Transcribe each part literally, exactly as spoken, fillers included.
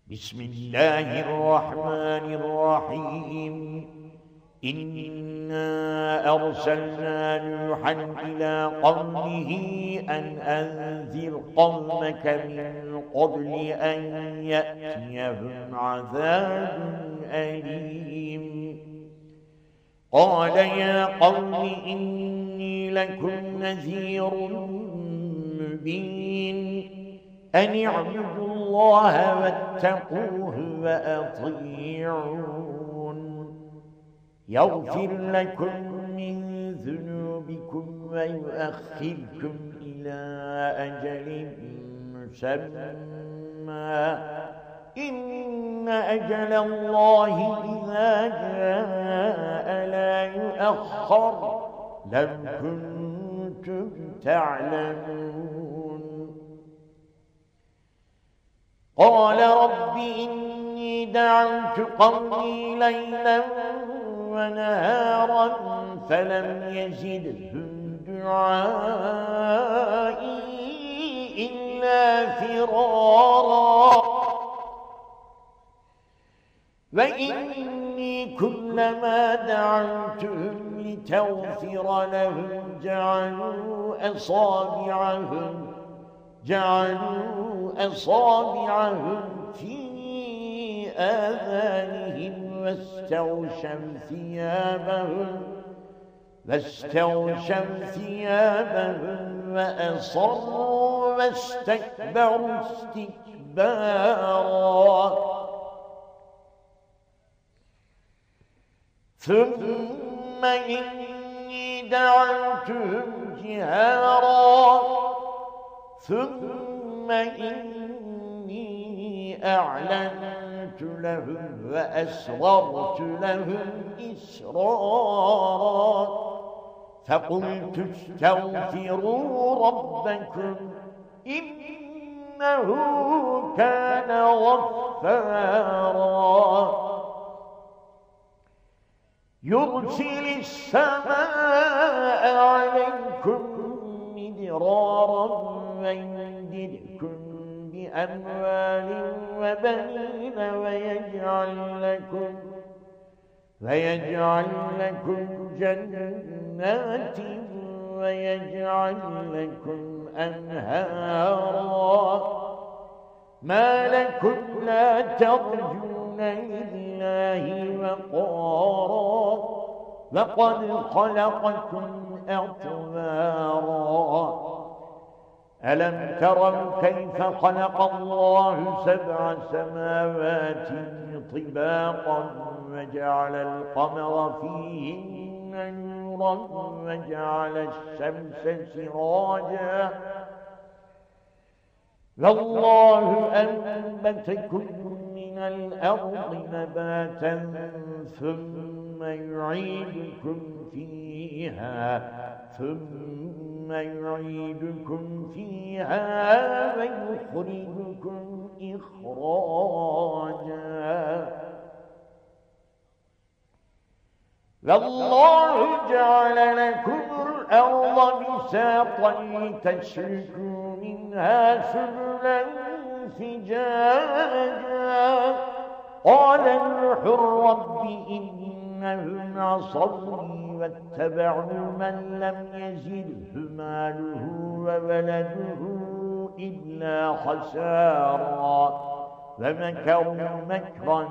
بسم الله الرحمن الرحيم إنا أرسلنا نوحا إلى قومه أن أنذر قومك من قبل أن يأتيهم عذاب أليم قال يا قوم إني لكم نذير مبين أن اعبدوا الله واتقوه وأطيعون يغفر لكم من ذنوبكم ويؤخركم إلى أجل مسمى إن أجل الله إذا جاء لا يؤخر لو كنتم تعلمون قال رب إني دعوت قومي ليلا ونهارا فلم يزدهم دعائي إلا فرارا وإني كلما دعوتهم لتغفر لهم جعلوا أصابعهم جعلوا أصابعهم في آذانهم واستغشوا ثيابهم واستغشوا ثيابهم وأصروا واستكبروا استكبارا ثم إني دعوتهم جهارا ثم إني أعلنت لهم وأسررت لهم إسرارا فقلت استغفروا ربكم إنه كان غفارا يرسل السماء عليكم مدرارا ويمددكم بأموال وبنين ويجعل لكم ويجعل لكم جنات ويجعل لكم أنهارا ما لكم لا ترجون لله وقارا وقد خلقكم أطوارا ألم تروا كيف خلق الله سبع سماوات طباقا وجعل القمر فيهن نورا وجعل الشمس سراجا والله أنبتكم من الأرض نباتا ثم يعيدكم فيها ثم يعيدكم فيها ويخرجكم إخراجا والله جعل لكم الأرض بساطا لتسلكوا منها سبلا فجاجا قال نوح رب إنهم عصوني واتبعوا من لم يزده ماله وولده إلا خسارا ومكروا مكرا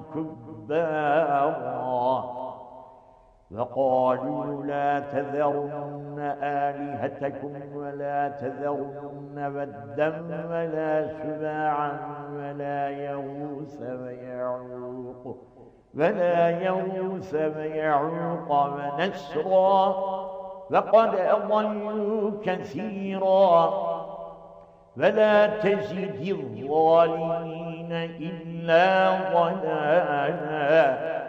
كبارا وقالوا لا تذرن آلهتكم ولا تذرن ودا ولا سواعا ولا يغوث ويعوق ولا يغوث ويعوق ونسرا وقد أضلوا كثيرا ولا تزد الظالمين إلا ضلالا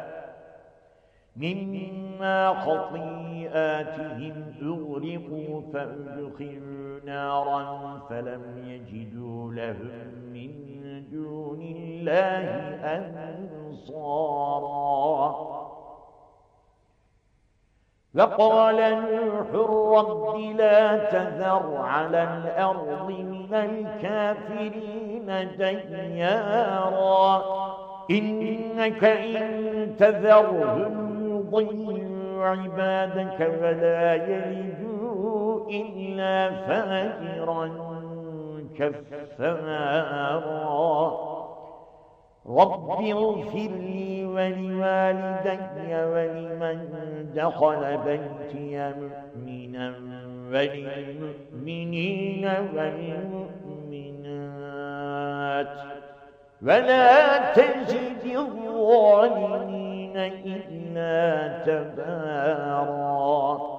مما خطيئاتهم أغرقوا فأدخلوا نارا فلم يجدوا لهم من دون الله أنصارا وقال نوح رب لا تذر على الأرض من الكافرين ديارا إنك إن تذرهم يضلوا عبادك ولا يلدوا إلا فاجرا كفارا رب اغفر لي ولوالدي ولمن دخل بيتي مؤمنا وللمؤمنين والمؤمنات ولا تزد الظالمين إلا تبارا